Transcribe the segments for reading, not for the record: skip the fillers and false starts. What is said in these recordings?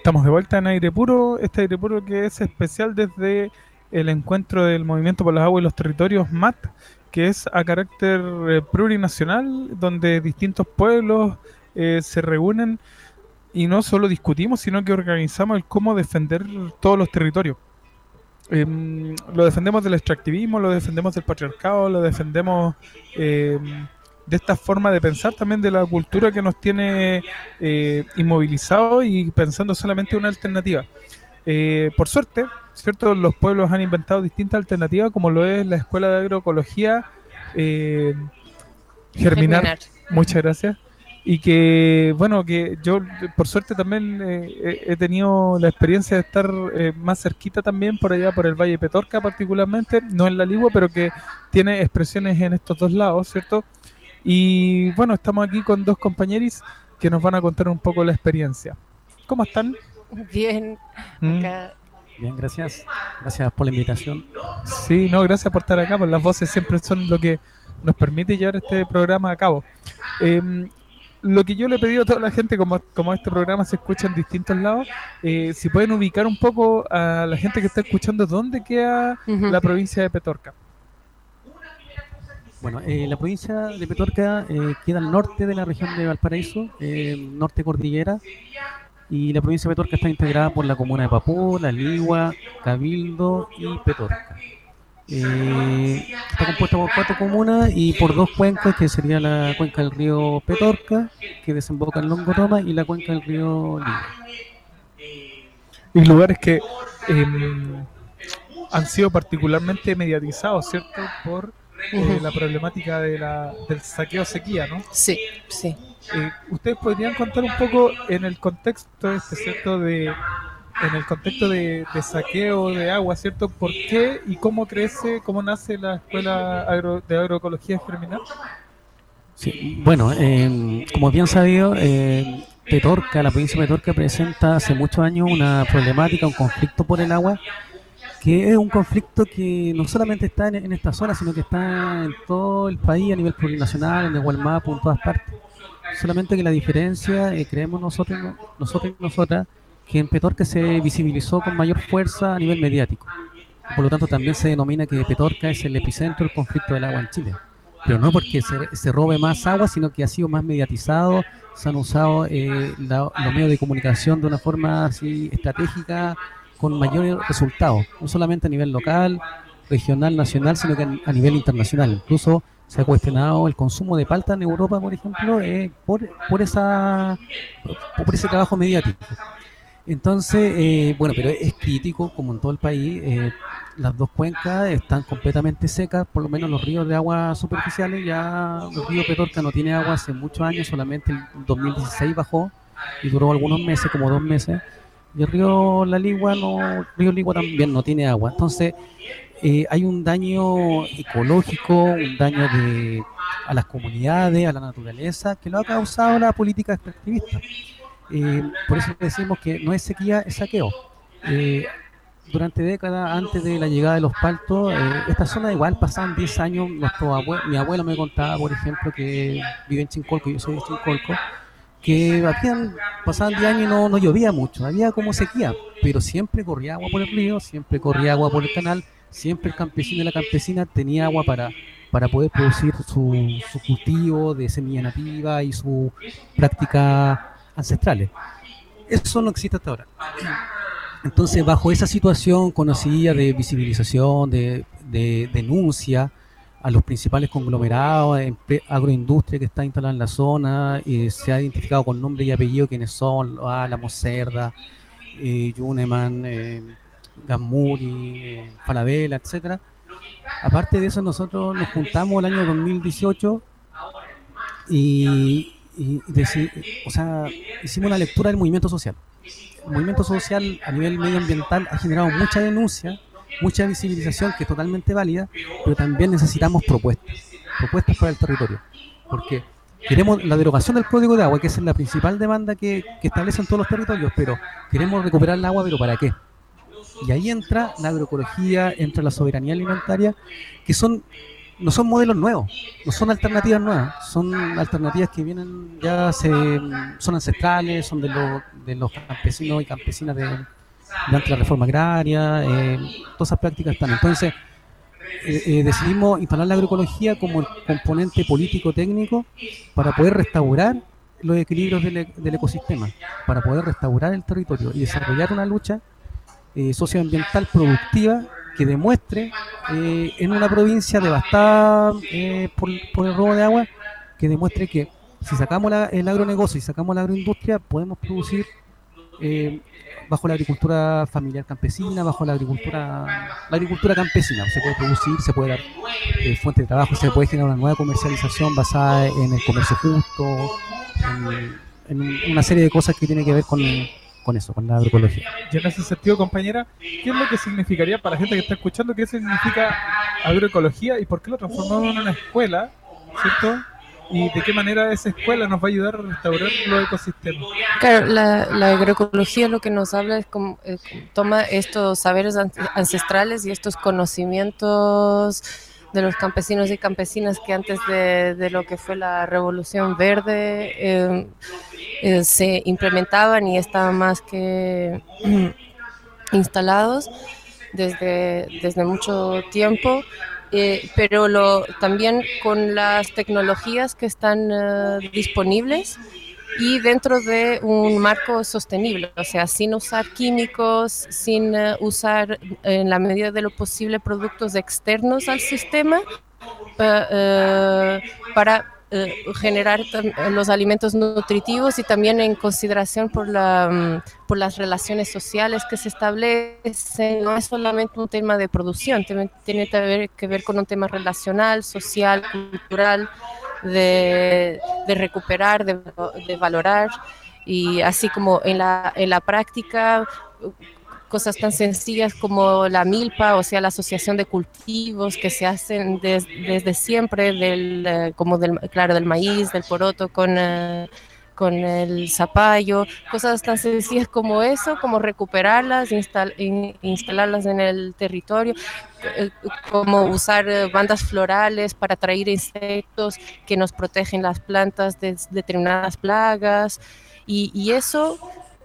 Estamos de vuelta en Aire Puro, este Aire Puro que es especial desde el encuentro del Movimiento por las Aguas y los Territorios MAT, que es a carácter plurinacional, donde distintos pueblos se reúnen y no solo discutimos, sino que organizamos el cómo defender todos los territorios. Lo defendemos del extractivismo, lo defendemos del patriarcado, lo defendemos de esta forma de pensar también de la cultura que nos tiene inmovilizados y pensando solamente una alternativa. Por suerte, ¿cierto? Los pueblos han inventado distintas alternativas, como lo es la Escuela de Agroecología Germinar. Muchas gracias. Y que, bueno, que yo por suerte también he tenido la experiencia de estar más cerquita también por allá, por el Valle de Petorca particularmente, no en La Ligua, pero que tiene expresiones en estos dos lados, ¿cierto? Y bueno, estamos aquí con dos compañeros que nos van a contar un poco la experiencia. ¿Cómo están? Bien, acá. Bien, gracias. Gracias por la invitación. Sí, no, gracias por estar acá, pues las voces siempre son lo que nos permite llevar este programa a cabo. Lo que yo le he pedido a toda la gente, como este programa se escucha en distintos lados, si pueden ubicar un poco a la gente que está escuchando dónde queda la provincia de Petorca. Bueno, la provincia de Petorca queda al norte de la región de Valparaíso, norte cordillera, y la provincia de Petorca está integrada por la comuna de Papó, La Ligua, Cabildo y Petorca. Está compuesta por 4 comunas y por 2 cuencas, que sería la cuenca del río Petorca, que desemboca en Longotoma, y la cuenca del río Ligua. Y lugares que han sido particularmente mediatizados, ¿cierto? Por la problemática del saqueo-sequía, ¿no? Sí, sí. ¿Ustedes podrían contar un poco en el contexto ¿cierto? En el contexto de saqueo de agua, ¿cierto? ¿Por qué y cómo crece, cómo nace la Escuela de Agroecología Germinal? Sí, bueno, como bien sabido, Petorca, la provincia de Petorca presenta hace muchos años una problemática, un conflicto por el agua, que es un conflicto que no solamente está en esta zona, sino que está en todo el país a nivel plurinacional, en el Gualmapu, en todas partes. Solamente que la diferencia, creemos nosotros y nosotras, que en Petorca se visibilizó con mayor fuerza a nivel mediático. Por lo tanto, también se denomina que Petorca es el epicentro del conflicto del agua en Chile. Pero no porque se robe más agua, sino que ha sido más mediatizado, se han usado los medios de comunicación de una forma así estratégica, con mayores resultados, no solamente a nivel local, regional, nacional, sino que a nivel internacional. Incluso se ha cuestionado el consumo de palta en Europa, por ejemplo, por ese trabajo mediático. Entonces, bueno, pero es crítico, como en todo el país, las 2 cuencas están completamente secas, por lo menos los ríos de agua superficiales, ya el río Petorca no tiene agua hace muchos años, solamente el 2016 bajó y duró algunos meses, como 2 meses, y el río Ligua también no tiene agua. Entonces, hay un daño ecológico, un daño a las comunidades, a la naturaleza, que lo ha causado la política extractivista. Por eso decimos que no es sequía, es saqueo. Durante décadas antes de la llegada de los paltos, esta zona igual pasaban 10 años. Mi abuelo me contaba, por ejemplo, que vive en Chincolco, yo soy de Chincolco, que pasaban 10 años y no llovía mucho, había como sequía, pero siempre corría agua por el río, siempre corría agua por el canal, siempre el campesino y la campesina tenía agua para poder producir su cultivo de semilla nativa y su práctica ancestrales. Eso no existe hasta ahora. Entonces, bajo esa situación conocida de visibilización, de denuncia a los principales conglomerados, agroindustria que está instalada en la zona, se ha identificado con nombre y apellido quiénes son: Álamos, Cerda, Yuneman, Gamuri, Falabella, etcétera. Aparte de eso, nosotros nos juntamos el año 2018 hicimos una lectura del movimiento social. El movimiento social a nivel medioambiental ha generado mucha denuncia, mucha visibilización, que es totalmente válida, pero también necesitamos propuestas para el territorio, porque queremos la derogación del Código de Agua, que es la principal demanda que establecen todos los territorios, pero queremos recuperar el agua, ¿pero para qué? Y ahí entra la agroecología, entra la soberanía alimentaria, que son no son modelos nuevos, no son alternativas nuevas, son alternativas que vienen son ancestrales, son de los campesinos y campesinas durante la reforma agraria, todas esas prácticas están. Entonces, decidimos instalar la agroecología como el componente político-técnico para poder restaurar los equilibrios del ecosistema, para poder restaurar el territorio y desarrollar una lucha socioambiental productiva que demuestre en una provincia devastada por el robo de agua, que demuestre que si sacamos el agronegocio y sacamos la agroindustria, podemos producir bajo la agricultura familiar campesina, bajo la agricultura campesina. Se puede producir, se puede dar fuente de trabajo, se puede generar una nueva comercialización basada en el comercio justo, en una serie de cosas que tiene que ver con eso, con la agroecología. Y en ese sentido, compañera, ¿qué es lo que significaría para la gente que está escuchando, qué significa agroecología y por qué lo transformamos en una escuela, ¿cierto? ¿Y de qué manera esa escuela nos va a ayudar a restaurar los ecosistemas? Claro, la agroecología lo que nos habla es como toma estos saberes ancestrales y estos conocimientos de los campesinos y campesinas que antes de lo que fue la Revolución Verde se implementaban y estaban más que instalados desde mucho tiempo. Pero también con las tecnologías que están disponibles y dentro de un marco sostenible, o sea, sin usar químicos, sin usar en la medida de lo posible productos externos al sistema para generar los alimentos nutritivos y también en consideración por las relaciones sociales que se establecen. No es solamente un tema de producción, tiene que ver con un tema relacional, social, cultural, de recuperar, de valorar, y así como en la práctica cosas tan sencillas como la milpa, o sea, la asociación de cultivos que se hacen desde siempre, del maíz, del poroto con el zapallo, cosas tan sencillas como eso, como recuperarlas, instalarlas en el territorio, como usar bandas florales para atraer insectos que nos protegen las plantas de determinadas plagas, y eso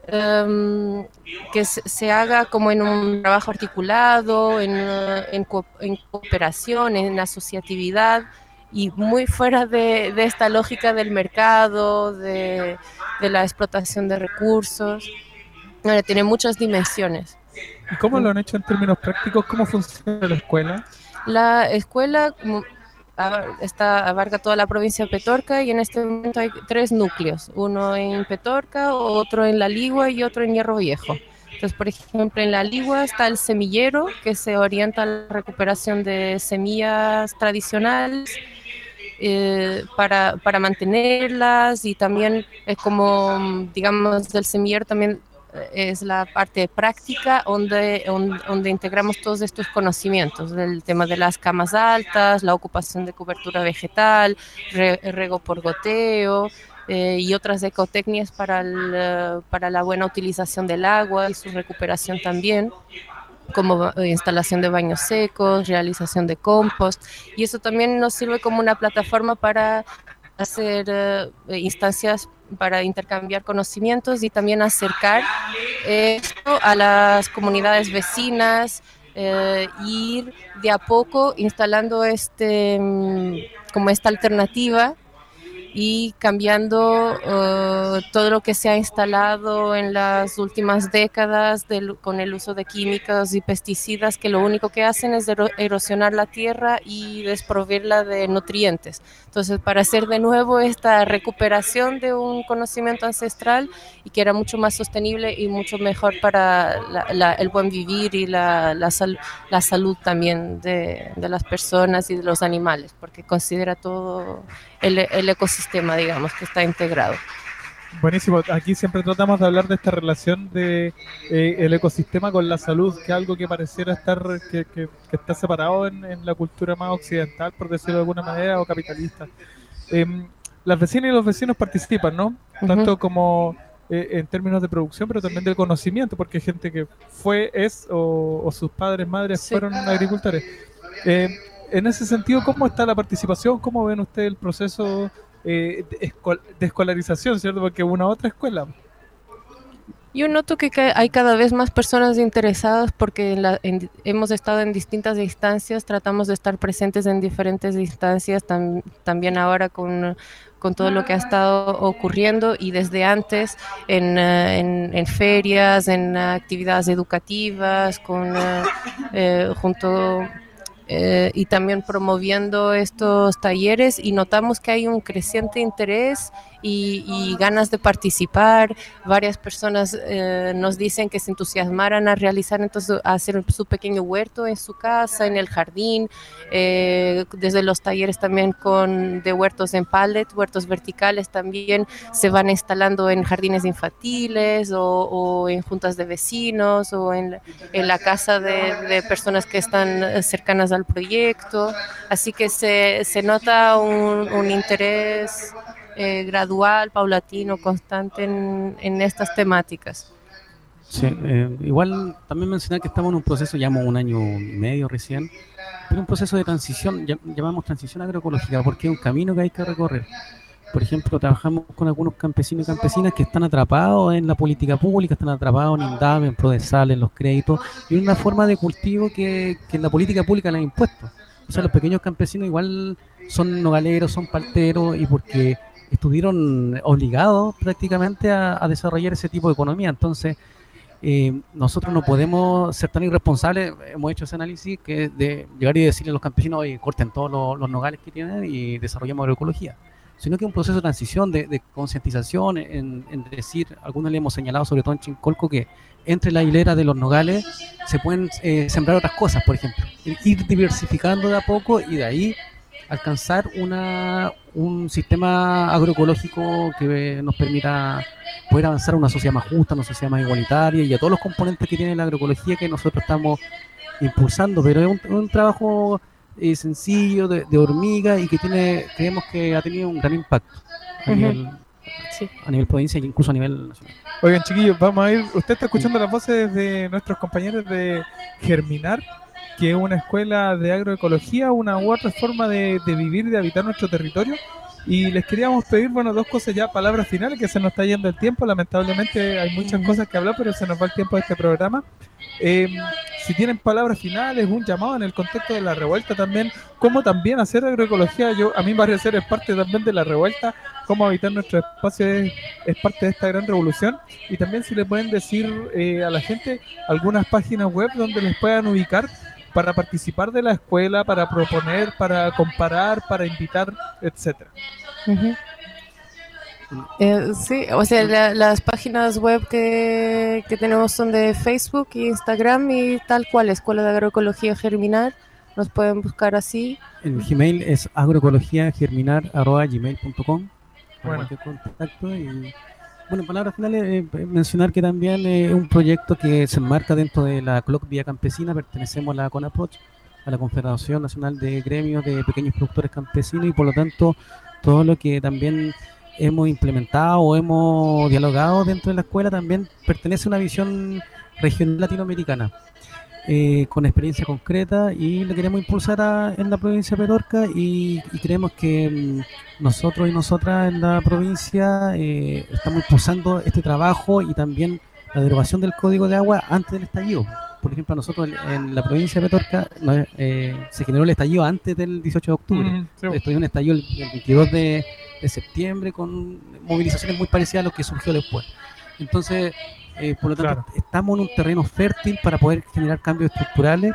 que se haga como en un trabajo articulado, en cooperación, en asociatividad, y muy fuera de esta lógica del mercado, de la explotación de recursos. Tiene muchas dimensiones. ¿Y cómo lo han hecho en términos prácticos? ¿Cómo funciona la escuela? La escuela abarca toda la provincia de Petorca, y en este momento hay 3 núcleos, uno en Petorca, otro en La Ligua y otro en Hierro Viejo. Entonces, por ejemplo, en La Ligua está el semillero, que se orienta a la recuperación de semillas tradicionales para mantenerlas, y también es como, digamos, del semillero también es la parte práctica donde integramos todos estos conocimientos del tema de las camas altas, la ocupación de cobertura vegetal, riego por goteo y otras ecotecnias para la buena utilización del agua y su recuperación también, como instalación de baños secos, realización de compost, y eso también nos sirve como una plataforma para hacer instancias para intercambiar conocimientos y también acercar esto a las comunidades vecinas, ir de a poco instalando como esta alternativa y cambiando todo lo que se ha instalado en las últimas décadas con el uso de químicos y pesticidas, que lo único que hacen es erosionar la tierra y desproveerla de nutrientes. Entonces, para hacer de nuevo esta recuperación de un conocimiento ancestral, y que era mucho más sostenible y mucho mejor para el buen vivir y la salud también de las personas y de los animales, porque considera todo el ecosistema, digamos, que está integrado. Buenísimo. Aquí siempre tratamos de hablar de esta relación de el ecosistema con la salud, que es algo que pareciera estar que está separado en la cultura más occidental, por decirlo de alguna manera, o capitalista. Las vecinas y los vecinos participan, ¿no? Tanto como en términos de producción, pero también de conocimiento, porque hay gente que es o sus padres, madres fueron agricultores. en ese sentido, ¿cómo está la participación? ¿Cómo ven ustedes el proceso de escolarización, ¿cierto? Porque es una otra escuela. Yo noto que hay cada vez más personas interesadas porque hemos estado en distintas instancias, tratamos de estar presentes en diferentes instancias, también ahora con todo lo que ha estado ocurriendo y desde antes en ferias, en actividades educativas, junto y también promoviendo estos talleres y notamos que hay un creciente interés y ganas de participar. Varias personas nos dicen que se entusiasmaran a realizar, entonces a hacer su pequeño huerto en su casa, en el jardín, desde los talleres también de huertos en pallet, huertos verticales también se van instalando en jardines infantiles o en juntas de vecinos o en la casa de personas que están cercanas al proyecto, así que se nota un interés gradual, paulatino, constante en estas temáticas. Sí, igual también mencionar que estamos en un proceso, llevamos un año y medio recién, pero un proceso de transición, llamamos transición agroecológica, porque es un camino que hay que recorrer. Por ejemplo, trabajamos con algunos campesinos y campesinas que están atrapados en la política pública, están atrapados en INDAP, en PRODESAL, en los créditos, y una forma de cultivo que la política pública le ha impuesto. O sea, los pequeños campesinos igual son nogaleros, son palteros, y porque estuvieron obligados prácticamente a desarrollar ese tipo de economía. Entonces, nosotros no podemos ser tan irresponsables, hemos hecho ese análisis, que es de llegar y decirle a los campesinos, oye, corten todos los nogales que tienen y desarrollemos agroecología, sino que es un proceso de transición, de concientización, en decir, algunos le hemos señalado, sobre todo en Chincolco, que entre la hilera de los nogales se pueden sembrar otras cosas, por ejemplo, ir diversificando de a poco y de ahí alcanzar un sistema agroecológico que nos permita poder avanzar a una sociedad más justa, una sociedad más igualitaria y a todos los componentes que tiene la agroecología que nosotros estamos impulsando, pero es un trabajo sencillo, de hormiga y que creemos que ha tenido un gran impacto a nivel provincia e incluso a nivel nacional. Oigan, chiquillos, vamos a ir. Usted está escuchando las voces de nuestros compañeros de Germinar, que es una escuela de agroecología, una u otra forma de vivir y de habitar nuestro territorio. Y les queríamos pedir, bueno, dos cosas ya, palabras finales, que se nos está yendo el tiempo. Lamentablemente hay muchas cosas que hablar, pero se nos va el tiempo de este programa. Si tienen palabras finales, un llamado en el contexto de la revuelta también, cómo también hacer agroecología, a mí me parece es parte también de la revuelta, cómo habitar nuestro espacio es parte de esta gran revolución, y también si le pueden decir a la gente algunas páginas web donde les puedan ubicar para participar de la escuela, para proponer, para comparar, para invitar, etcétera. Sí, o sea, las páginas web que tenemos son de Facebook e Instagram y tal cual, Escuela de Agroecología Germinar, nos pueden buscar así. El Gmail es agroecologiagerminar@gmail.com para Bueno. cualquier contacto. Y bueno, palabras finales, mencionar que también es un proyecto que se enmarca dentro de la CLOC Vía Campesina. Pertenecemos a la CONAPROCH, a la Confederación Nacional de Gremios de Pequeños Productores Campesinos, y por lo tanto todo lo que también hemos implementado o hemos dialogado dentro de la escuela también pertenece a una visión regional latinoamericana, con experiencia concreta, y lo queremos impulsar en la provincia de Petorca, y creemos que nosotros y nosotras en la provincia estamos impulsando este trabajo y también la derogación del Código de Agua antes del estallido. Por ejemplo, a nosotros en la provincia de Petorca se generó el estallido antes del 18 de octubre. Sí. Esto es un estallido el 22 de septiembre, con movilizaciones muy parecidas a lo que surgió después. Entonces, por lo tanto, estamos en un terreno fértil para poder generar cambios estructurales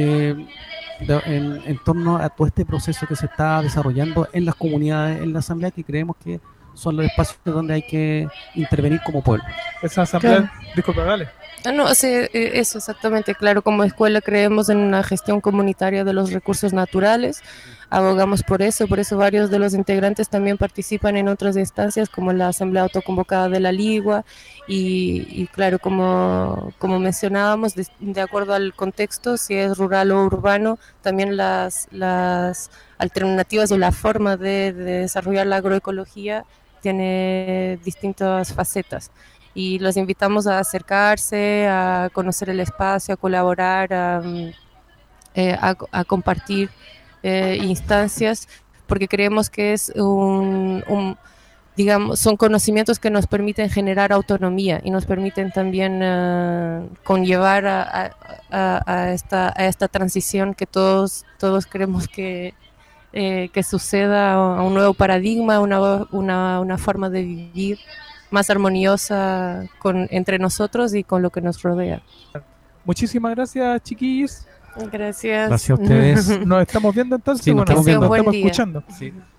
en torno a todo este proceso que se está desarrollando en las comunidades, en la asamblea, que creemos que son los espacios donde hay que intervenir como pueblo. Esa asamblea, disculpa, dale. No, sí, eso exactamente, claro, como escuela creemos en una gestión comunitaria de los recursos naturales, abogamos por eso varios de los integrantes también participan en otras instancias como la asamblea autoconvocada de la Ligua y claro, como mencionábamos, de acuerdo al contexto, si es rural o urbano, también las alternativas o la forma de desarrollar la agroecología tiene distintas facetas. Y los invitamos a acercarse, a conocer el espacio, a colaborar, a compartir instancias, porque creemos que es digamos, son conocimientos que nos permiten generar autonomía y nos permiten también conllevar a esta transición que todos queremos que suceda, a un nuevo paradigma, una forma de vivir más armoniosa entre nosotros y con lo que nos rodea. Muchísimas gracias, chiquillos. Gracias. Gracias a ustedes. Nos estamos viendo entonces. Sí, nos estamos viendo. Nos estamos escuchando. Sí.